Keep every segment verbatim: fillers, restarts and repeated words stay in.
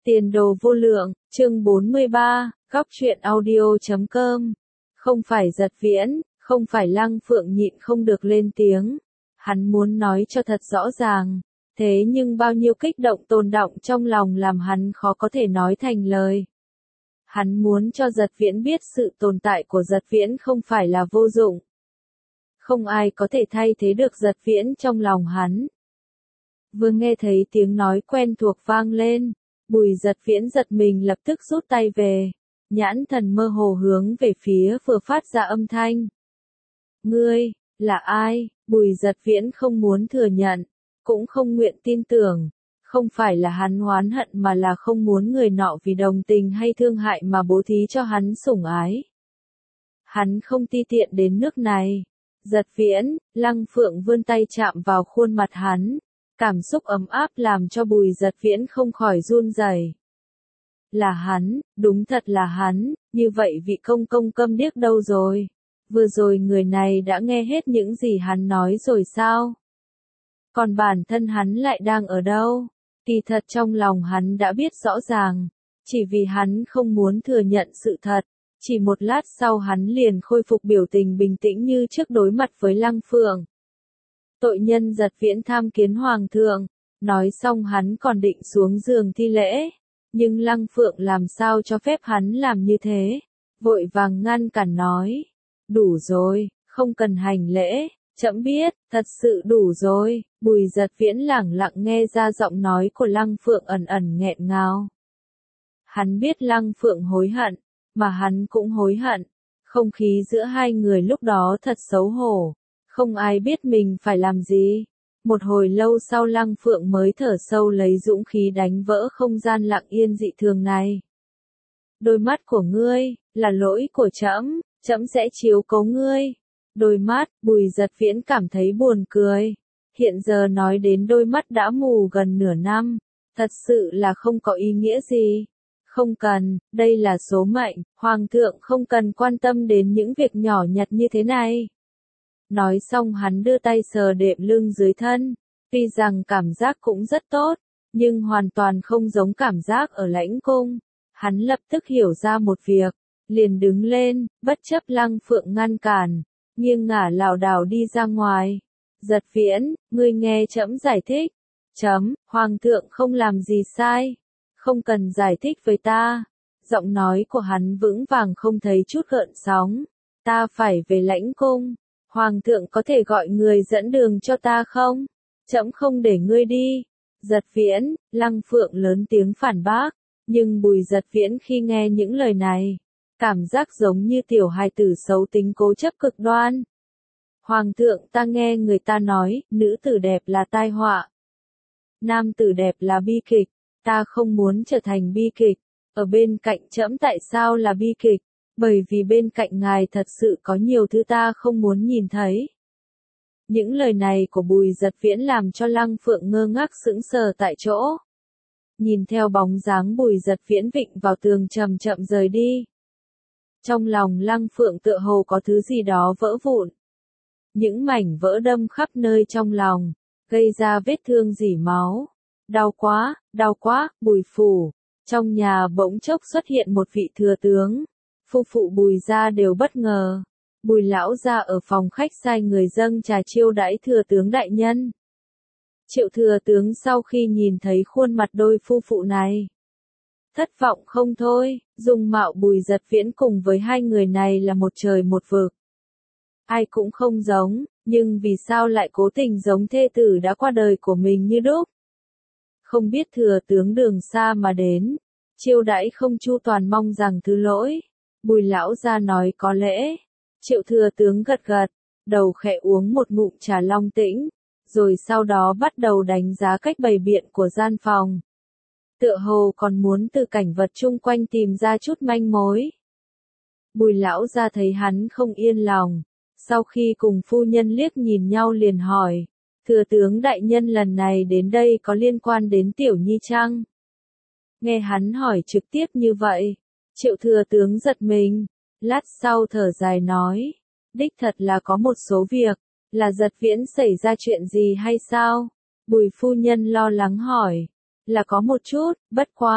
Tiền đồ vô lượng, chương bốn mươi ba, góc truyện audio chấm com. Không phải Giật Viễn, không phải Lăng Phượng nhịn không được lên tiếng. Hắn muốn nói cho thật rõ ràng, thế nhưng bao nhiêu kích động tồn đọng trong lòng làm hắn khó có thể nói thành lời. Hắn muốn cho Giật Viễn biết sự tồn tại của Giật Viễn không phải là vô dụng. Không ai có thể thay thế được Giật Viễn trong lòng hắn. Vừa nghe thấy tiếng nói quen thuộc vang lên, Bùi Giật Viễn giật mình lập tức rút tay về, nhãn thần mơ hồ hướng về phía vừa phát ra âm thanh. Ngươi, là ai? Bùi Giật Viễn không muốn thừa nhận, cũng không nguyện tin tưởng, không phải là hắn oán hận mà là không muốn người nọ vì đồng tình hay thương hại mà bố thí cho hắn sủng ái. Hắn không ti tiện đến nước này. Giật Viễn, Lăng Phượng vươn tay chạm vào khuôn mặt hắn. Cảm xúc ấm áp làm cho Bùi Giật Viễn không khỏi run rẩy. Là hắn, đúng thật là hắn, như vậy vị công công câm điếc đâu rồi? Vừa rồi người này đã nghe hết những gì hắn nói rồi sao? Còn bản thân hắn lại đang ở đâu? Kỳ thật trong lòng hắn đã biết rõ ràng, chỉ vì hắn không muốn thừa nhận sự thật. Chỉ một lát sau hắn liền khôi phục biểu tình bình tĩnh như trước đối mặt với Lăng Phượng. Tội nhân Giật Viễn tham kiến hoàng thượng, nói xong hắn còn định xuống giường thi lễ, nhưng Lăng Phượng làm sao cho phép hắn làm như thế, vội vàng ngăn cản nói, đủ rồi, không cần hành lễ, trẫm biết, thật sự đủ rồi. Bùi Giật Viễn lẳng lặng nghe ra giọng nói của Lăng Phượng ẩn ẩn nghẹn ngào. Hắn biết Lăng Phượng hối hận, mà hắn cũng hối hận, không khí giữa hai người lúc đó thật xấu hổ. Không ai biết mình phải làm gì. Một hồi lâu sau Lăng Phượng mới thở sâu lấy dũng khí đánh vỡ không gian lặng yên dị thường này. Đôi mắt của ngươi, là lỗi của trẫm, trẫm sẽ chiếu cố ngươi. Đôi mắt, Bùi Giật Viễn cảm thấy buồn cười. Hiện giờ nói đến đôi mắt đã mù gần nửa năm, thật sự là không có ý nghĩa gì. Không cần, đây là số mệnh, hoàng thượng không cần quan tâm đến những việc nhỏ nhặt như thế này. Nói xong hắn đưa tay sờ đệm lưng dưới thân, tuy rằng cảm giác cũng rất tốt, nhưng hoàn toàn không giống cảm giác ở lãnh cung. Hắn lập tức hiểu ra một việc, liền đứng lên, bất chấp Lăng Phượng ngăn cản, nghiêng ngả lảo đảo đi ra ngoài. Giật Viễn, ngươi nghe trẫm giải thích. Chấm, hoàng thượng không làm gì sai, không cần giải thích với ta. Giọng nói của hắn vững vàng không thấy chút gợn sóng. Ta phải về lãnh cung. Hoàng thượng có thể gọi người dẫn đường cho ta không? Trẫm không để ngươi đi. Giật Viễn, Lăng Phượng lớn tiếng phản bác, nhưng Bùi Giật Viễn khi nghe những lời này, cảm giác giống như tiểu hài tử xấu tính cố chấp cực đoan. Hoàng thượng, ta nghe người ta nói, nữ tử đẹp là tai họa, nam tử đẹp là bi kịch, ta không muốn trở thành bi kịch. Ở bên cạnh trẫm tại sao là bi kịch? Bởi vì bên cạnh ngài thật sự có nhiều thứ ta không muốn nhìn thấy. Những lời này của Bùi Giật Viễn làm cho Lăng Phượng ngơ ngác sững sờ tại chỗ. Nhìn theo bóng dáng Bùi Giật Viễn vịnh vào tường chậm chậm rời đi. Trong lòng Lăng Phượng tựa hồ có thứ gì đó vỡ vụn. Những mảnh vỡ đâm khắp nơi trong lòng, gây ra vết thương rỉ máu. Đau quá, đau quá, Bùi phủ. Trong nhà bỗng chốc xuất hiện một vị thừa tướng. Phu phụ Bùi gia đều bất ngờ. Bùi lão gia ở phòng khách sai người dâng trà chiêu đãi thừa tướng đại nhân. Triệu thừa tướng sau khi nhìn thấy khuôn mặt đôi phu phụ này, thất vọng không thôi. Dung mạo Bùi Giật Viễn cùng với hai người này là một trời một vực. Ai cũng không giống, nhưng vì sao lại cố tình giống thê tử đã qua đời của mình như đúc? Không biết thừa tướng đường xa mà đến, chiêu đãi không chu toàn mong rằng thứ lỗi. Bùi lão gia nói có lễ. Triệu thừa tướng gật gật, đầu khẽ uống một ngụm trà long tĩnh, rồi sau đó bắt đầu đánh giá cách bày biện của gian phòng. Tựa hồ còn muốn từ cảnh vật chung quanh tìm ra chút manh mối. Bùi lão gia thấy hắn không yên lòng, sau khi cùng phu nhân liếc nhìn nhau liền hỏi, thừa tướng đại nhân lần này đến đây có liên quan đến Tiểu Nhi chăng? Nghe hắn hỏi trực tiếp như vậy, Triệu thừa tướng giật mình, lát sau thở dài nói, đích thật là có một số việc, là Giật Viễn xảy ra chuyện gì hay sao? Bùi phu nhân lo lắng hỏi, là có một chút, bất quá,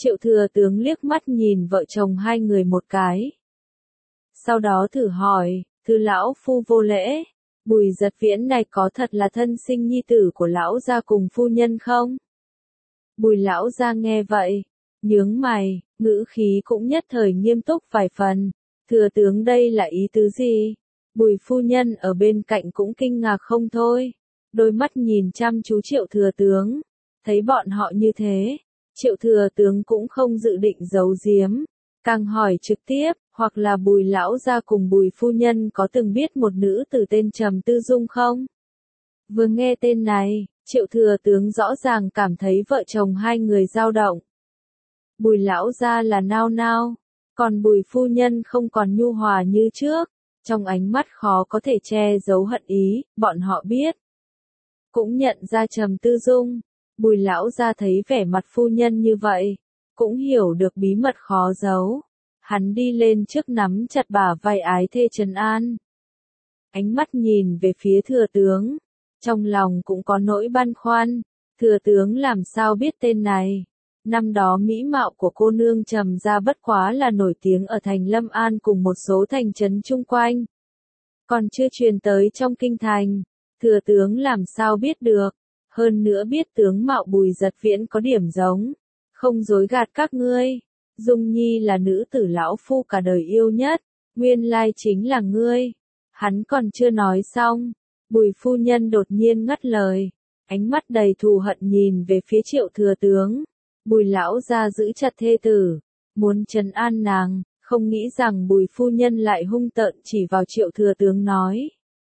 Triệu thừa tướng liếc mắt nhìn vợ chồng hai người một cái. Sau đó thử hỏi, thưa lão phu vô lễ, Bùi Giật Viễn này có thật là thân sinh nhi tử của lão gia cùng phu nhân không? Bùi lão gia nghe vậy, nhướng mày, ngữ khí cũng nhất thời nghiêm túc vài phần. Thừa tướng đây là ý tứ gì? Bùi phu nhân ở bên cạnh cũng kinh ngạc không thôi. Đôi mắt nhìn chăm chú Triệu thừa tướng. Thấy bọn họ như thế, Triệu thừa tướng cũng không dự định giấu giếm. Càng hỏi trực tiếp, hoặc là Bùi lão gia cùng Bùi phu nhân có từng biết một nữ tử tên Trầm Tư Dung không? Vừa nghe tên này, Triệu thừa tướng rõ ràng cảm thấy vợ chồng hai người dao động. Bùi lão gia là nao nao, còn Bùi phu nhân không còn nhu hòa như trước, trong ánh mắt khó có thể che giấu hận ý, bọn họ biết. Cũng nhận ra Trầm Tư Dung, Bùi lão gia thấy vẻ mặt phu nhân như vậy, cũng hiểu được bí mật khó giấu. Hắn đi lên trước nắm chặt bả vai ái thê trấn an. Ánh mắt nhìn về phía thừa tướng, trong lòng cũng có nỗi băn khoăn, thừa tướng làm sao biết tên này. Năm đó mỹ mạo của cô nương Trầm gia bất quá là nổi tiếng ở thành Lâm An cùng một số thành trấn chung quanh. Còn chưa truyền tới trong kinh thành, thừa tướng làm sao biết được, hơn nữa biết tướng mạo Bùi Giật Viễn có điểm giống, không dối gạt các ngươi. Dung Nhi là nữ tử lão phu cả đời yêu nhất, nguyên lai chính là ngươi. Hắn còn chưa nói xong, Bùi phu nhân đột nhiên ngắt lời, ánh mắt đầy thù hận nhìn về phía Triệu thừa tướng. Bùi lão gia giữ chặt thê tử, muốn trấn an nàng, không nghĩ rằng Bùi phu nhân lại hung tợn chỉ vào Triệu thừa tướng nói.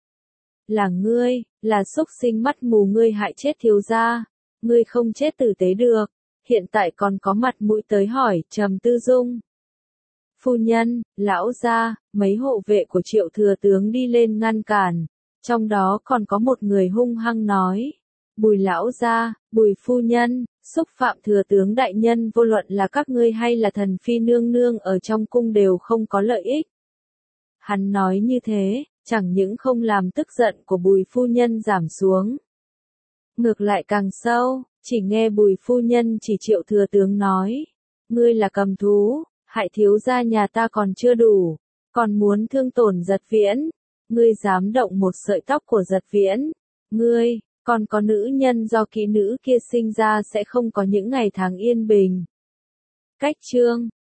Là ngươi, là xúc sinh mắt mù, ngươi hại chết thiếu gia, ngươi không chết tử tế được, hiện tại còn có mặt mũi tới hỏi Trầm Tư Dung. Phu nhân, lão gia, mấy hộ vệ của Triệu thừa tướng đi lên ngăn cản, trong đó còn có một người hung hăng nói. Bùi lão gia, Bùi phu nhân, xúc phạm thừa tướng đại nhân, vô luận là các ngươi hay là thần phi nương nương ở trong cung đều không có lợi ích. Hắn nói như thế, chẳng những không làm tức giận của Bùi phu nhân giảm xuống, ngược lại càng sâu, chỉ nghe Bùi phu nhân chỉ Triệu thừa tướng nói, ngươi là cầm thú, hại thiếu gia nhà ta còn chưa đủ, còn muốn thương tổn Giật Viễn, ngươi dám động một sợi tóc của Giật Viễn, ngươi, còn có nữ nhân do kỹ nữ kia sinh ra sẽ không có những ngày tháng yên bình. Cách chương